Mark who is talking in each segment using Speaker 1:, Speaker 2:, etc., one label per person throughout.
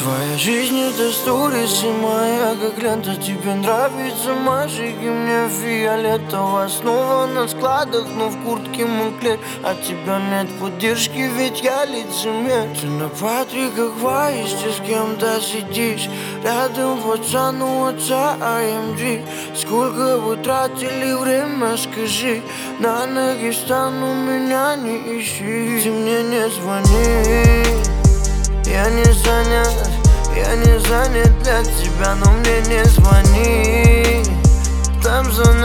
Speaker 1: Твоя жизнь это сторис и моя, как лента. Тебе нравится мальчики, мне фиолетово. Снова на складах, но в куртке муклет. От тебя нет поддержки, ведь я лицемер. Ты на Патрика Вайсте с кем-то сидишь. Рядом пацан у отца AMG. Сколько вы тратили время, скажи. На ноги встану, меня не ищи. Ты мне не звони. Я не занят для тебя, но мне не звони. Там за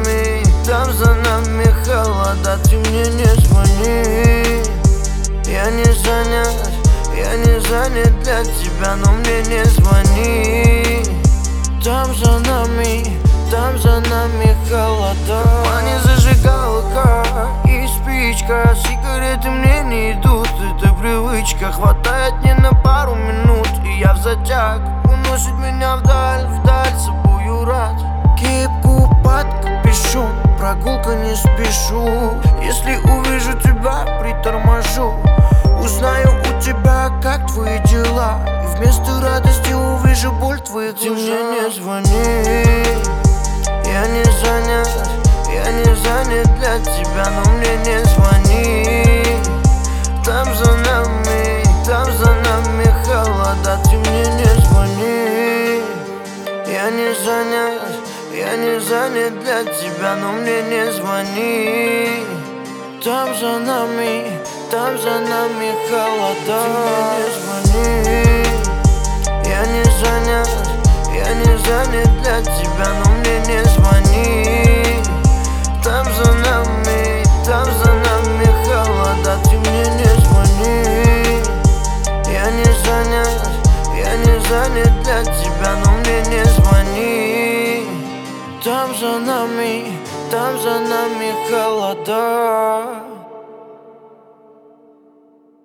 Speaker 1: нами холода, ты мне не звони. Я не занят для тебя, но мне не звони. Там за нами холода. В кармане зажигалка и спичка. Сигареты мне не идут, это привычка. Хватает не на пару минут, и я в затяг. Уносит меня вдаль, с собою рад. Кепку под капюшон, прогулка не спешу. Если увижу тебя, приторможу. Узнаю у тебя, как твои дела, и вместо радости увижу боль в твоих глазах. Ты мне не звони. Я не занят для тебя, но мне не звони. Там за нами холода, ты мне не звони. Я не занят для тебя, но мне не звони. Там за нами холода, ты мне не звони. Я не занят для тебя, но мне не звони. Там за нами холода, ты мне не звони. Я не занят для тебя, но мне не звони. Там за нами холода.